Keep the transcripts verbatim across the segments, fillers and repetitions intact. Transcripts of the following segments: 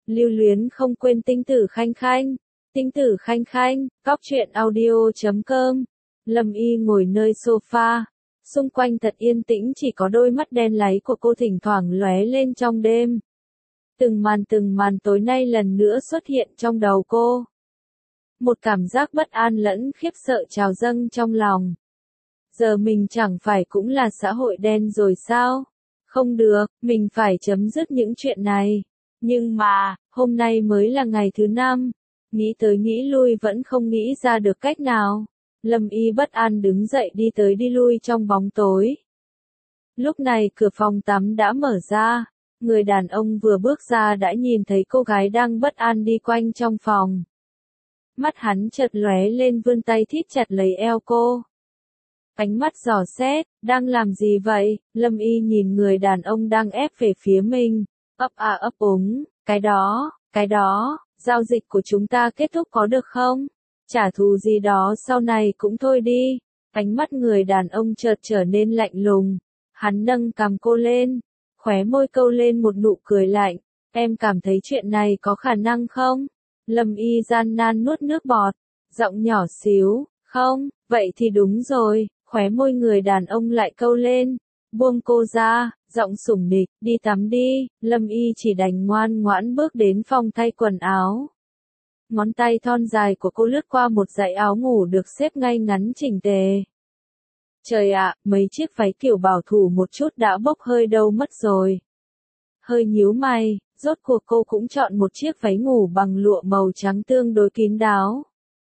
Lưu luyến không quên tinh tử khanh khanh. Tinh tử khanh khanh, cóc truyện audio chấm com. Lâm Y ngồi nơi sofa. Xung quanh thật yên tĩnh, chỉ có đôi mắt đen láy của cô thỉnh thoảng lóe lên trong đêm. Từng màn từng màn tối nay lần nữa xuất hiện trong đầu cô. Một cảm giác bất an lẫn khiếp sợ trào dâng trong lòng. Giờ mình chẳng phải cũng là xã hội đen rồi sao? Không được, mình phải chấm dứt những chuyện này. Nhưng mà, hôm nay mới là ngày thứ năm. Nghĩ tới nghĩ lui vẫn không nghĩ ra được cách nào. Lâm Y bất an đứng dậy đi tới đi lui trong bóng tối. Lúc này cửa phòng tắm đã mở ra. Người đàn ông vừa bước ra đã nhìn thấy cô gái đang bất an đi quanh trong phòng. Mắt hắn chợt lóe lên, vươn tay thít chặt lấy eo cô. Ánh mắt dò xét, đang làm gì vậy? Lâm Y nhìn người đàn ông đang ép về phía mình, ấp à ấp úng, cái đó, cái đó, giao dịch của chúng ta kết thúc có được không? Trả thù gì đó sau này cũng thôi đi. Ánh mắt người đàn ông chợt trở nên lạnh lùng. Hắn nâng cằm cô lên, khóe môi câu lên một nụ cười lạnh. Em cảm thấy chuyện này có khả năng không? Lâm Y gian nan nuốt nước bọt, giọng nhỏ xíu, không, vậy thì đúng rồi. Khóe môi người đàn ông lại câu lên, buông cô ra, giọng sủng nịch, đi tắm đi. Lâm Y chỉ đành ngoan ngoãn bước đến phòng thay quần áo. Ngón tay thon dài của cô lướt qua một dãy áo ngủ được xếp ngay ngắn chỉnh tề. Trời ạ, mấy chiếc váy kiểu bảo thủ một chút đã bốc hơi đâu mất rồi. Hơi nhíu mày, rốt cuộc cô cũng chọn một chiếc váy ngủ bằng lụa màu trắng tương đối kín đáo.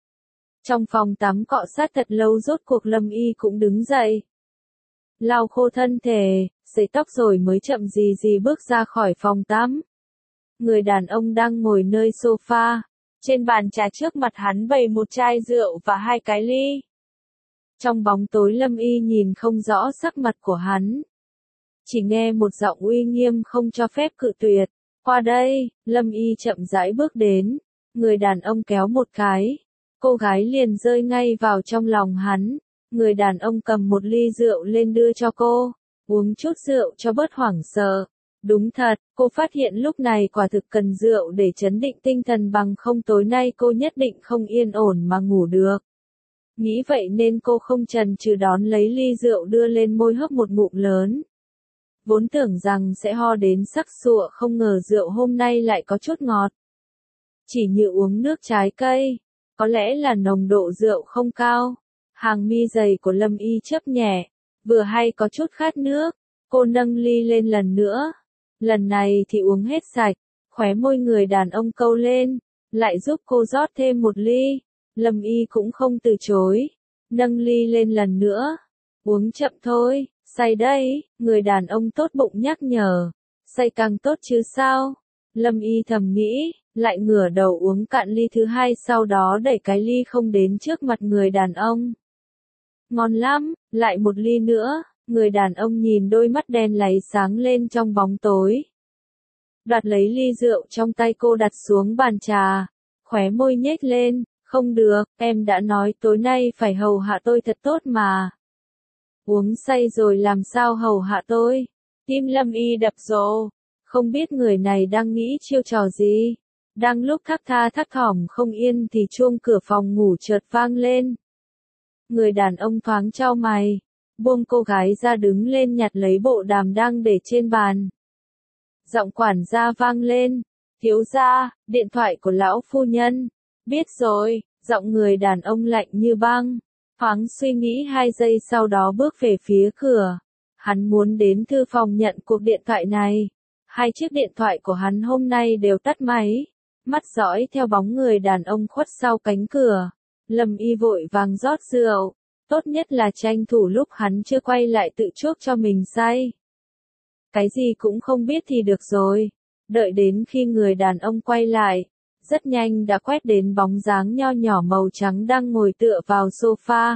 Trong phòng tắm cọ sát thật lâu, rốt cuộc Lâm Y cũng đứng dậy. Lau khô thân thể, sấy tóc rồi mới chậm gì gì bước ra khỏi phòng tắm. Người đàn ông đang ngồi nơi sofa. Trên bàn trà trước mặt hắn bày một chai rượu và hai cái ly. Trong bóng tối Lâm Y nhìn không rõ sắc mặt của hắn. Chỉ nghe một giọng uy nghiêm không cho phép cự tuyệt. Qua đây, Lâm Y chậm rãi bước đến. Người đàn ông kéo một cái. Cô gái liền rơi ngay vào trong lòng hắn. Người đàn ông cầm một ly rượu lên đưa cho cô. Uống chút rượu cho bớt hoảng sợ. Đúng thật, cô phát hiện lúc này quả thực cần rượu để trấn định tinh thần, bằng không tối nay cô nhất định không yên ổn mà ngủ được. Nghĩ vậy nên cô không chần chừ đón lấy ly rượu đưa lên môi hớp một ngụm lớn. Vốn tưởng rằng sẽ ho đến sắc sụa, không ngờ rượu hôm nay lại có chút ngọt. Chỉ như uống nước trái cây, có lẽ là nồng độ rượu không cao. Hàng mi dày của Lâm Y chớp nhẹ, vừa hay có chút khát nước, cô nâng ly lên lần nữa. Lần này thì uống hết sạch, khóe môi người đàn ông câu lên, lại giúp cô rót thêm một ly. Lâm Y cũng không từ chối, nâng ly lên lần nữa. Uống chậm thôi, say đấy, người đàn ông tốt bụng nhắc nhở. Say càng tốt chứ sao? Lâm Y thầm nghĩ, lại ngửa đầu uống cạn ly thứ hai, sau đó đẩy cái ly không đến trước mặt người đàn ông. Ngon lắm, lại một ly nữa. Người đàn ông nhìn đôi mắt đen láy sáng lên trong bóng tối. Đoạt lấy ly rượu trong tay cô đặt xuống bàn trà. Khóe môi nhếch lên, không được, em đã nói tối nay phải hầu hạ tôi thật tốt mà. Uống say rồi làm sao hầu hạ tôi? Tim Lâm Y đập rộ. Không biết người này đang nghĩ chiêu trò gì. Đang lúc thắc tha thắc thỏm không yên thì chuông cửa phòng ngủ chợt vang lên. Người đàn ông thoáng chau mày, buông cô gái ra đứng lên nhặt lấy bộ đàm đang để trên bàn. Giọng quản gia vang lên, thiếu gia, điện thoại của lão phu nhân. Biết rồi, giọng người đàn ông lạnh như băng. Thoáng suy nghĩ hai giây sau đó bước về phía cửa. Hắn muốn đến thư phòng nhận cuộc điện thoại này. Hai chiếc điện thoại của hắn hôm nay đều tắt máy. Mắt dõi theo bóng người đàn ông khuất sau cánh cửa. Lâm Y vội vàng rót rượu. Tốt nhất là tranh thủ lúc hắn chưa quay lại tự chuốc cho mình say. Cái gì cũng không biết thì được rồi. Đợi đến khi người đàn ông quay lại, rất nhanh đã quét đến bóng dáng nho nhỏ màu trắng đang ngồi tựa vào sofa.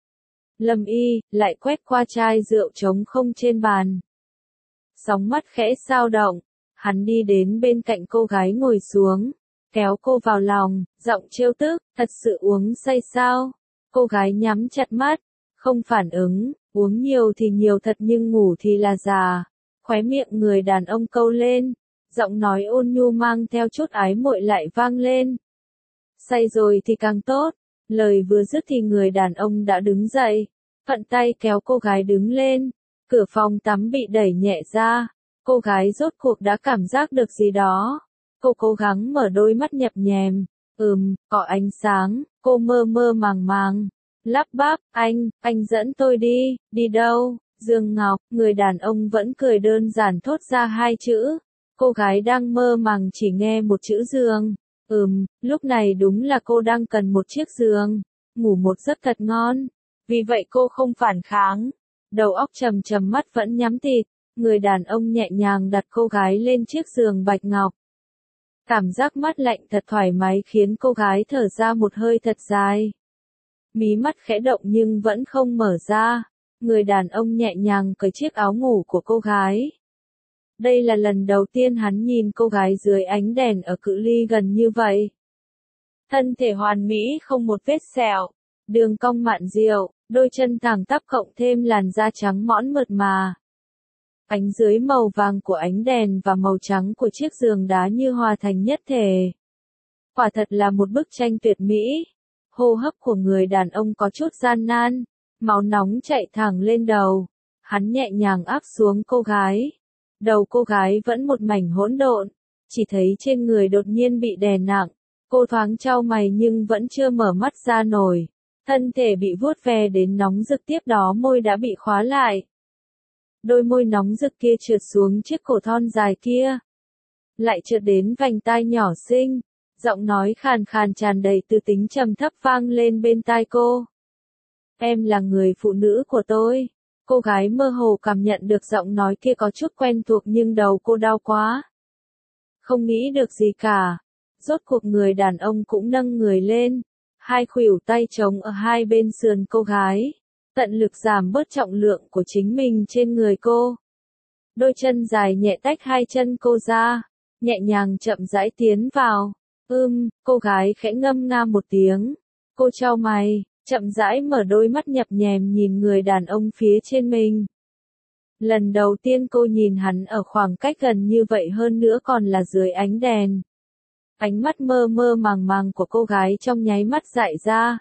Lâm Y lại quét qua chai rượu trống không trên bàn. Sóng mắt khẽ dao động, hắn đi đến bên cạnh cô gái ngồi xuống, kéo cô vào lòng, giọng trêu tức, thật sự uống say sao? Cô gái nhắm chặt mắt, không phản ứng, uống nhiều thì nhiều thật nhưng ngủ thì là già. Khóe miệng người đàn ông câu lên, giọng nói ôn nhu mang theo chút ái muội lại vang lên. Say rồi thì càng tốt. Lời vừa dứt thì người đàn ông đã đứng dậy, thuận tay kéo cô gái đứng lên. Cửa phòng tắm bị đẩy nhẹ ra, cô gái rốt cuộc đã cảm giác được gì đó. Cô cố gắng mở đôi mắt nhập nhèm, ừm, có ánh sáng, cô mơ mơ màng màng, lắp bắp, anh, anh dẫn tôi đi, đi đâu? Dương Ngọc, người đàn ông vẫn cười đơn giản thốt ra hai chữ. Cô gái đang mơ màng chỉ nghe một chữ giường. Ừm, lúc này đúng là cô đang cần một chiếc giường, ngủ một giấc thật ngon. Vì vậy cô không phản kháng, đầu óc trầm trầm mắt vẫn nhắm tịt. Người đàn ông nhẹ nhàng đặt cô gái lên chiếc giường bạch ngọc. Cảm giác mát lạnh thật thoải mái khiến cô gái thở ra một hơi thật dài. Mí mắt khẽ động nhưng vẫn không mở ra. Người đàn ông nhẹ nhàng cởi chiếc áo ngủ của cô gái. Đây là lần đầu tiên hắn nhìn cô gái dưới ánh đèn ở cự ly gần như vậy. Thân thể hoàn mỹ không một vết sẹo, đường cong mặn dịu, đôi chân thẳng tắp cộng thêm làn da trắng nõn mượt mà. Ánh dưới màu vàng của ánh đèn và màu trắng của chiếc giường đá như hòa thành nhất thể. Quả thật là một bức tranh tuyệt mỹ. Hô hấp của người đàn ông có chút gian nan, máu nóng chạy thẳng lên đầu. Hắn nhẹ nhàng áp xuống cô gái. Đầu cô gái vẫn một mảnh hỗn độn, chỉ thấy trên người đột nhiên bị đè nặng. Cô thoáng chau mày nhưng vẫn chưa mở mắt ra nổi. Thân thể bị vuốt ve đến nóng rực, tiếp đó môi đã bị khóa lại. Đôi môi nóng rực kia trượt xuống chiếc cổ thon dài kia. Lại trượt đến vành tai nhỏ xinh. Giọng nói khàn khàn tràn đầy tư tính trầm thấp vang lên bên tai cô. Em là người phụ nữ của tôi. Cô gái mơ hồ cảm nhận được giọng nói kia có chút quen thuộc nhưng đầu cô đau quá. Không nghĩ được gì cả. Rốt cuộc người đàn ông cũng nâng người lên. Hai khuỷu tay trống ở hai bên sườn cô gái. Tận lực giảm bớt trọng lượng của chính mình trên người cô. Đôi chân dài nhẹ tách hai chân cô ra. Nhẹ nhàng chậm rãi tiến vào. Ưm, cô gái khẽ ngâm nga một tiếng. Cô chau mày, chậm rãi mở đôi mắt nhập nhèm nhìn người đàn ông phía trên mình. Lần đầu tiên cô nhìn hắn ở khoảng cách gần như vậy, hơn nữa còn là dưới ánh đèn. Ánh mắt mơ mơ màng màng của cô gái trong nháy mắt dại ra.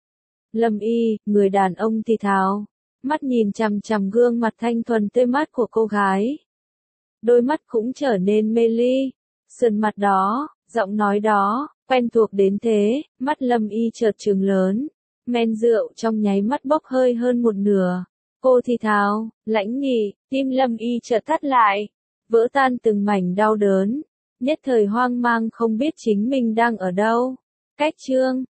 Lâm Y, người đàn ông thì thào, mắt nhìn chằm chằm gương mặt thanh thuần tươi mát của cô gái. Đôi mắt cũng trở nên mê ly, sườn mặt đó, giọng nói đó, quen thuộc đến thế, mắt Lâm Y chợt trừng lớn, men rượu trong nháy mắt bốc hơi hơn một nửa. Cô thì thào, Lãnh Nghị, tim Lâm Y chợt thắt lại, vỡ tan từng mảnh đau đớn, nhất thời hoang mang không biết chính mình đang ở đâu. Cách chương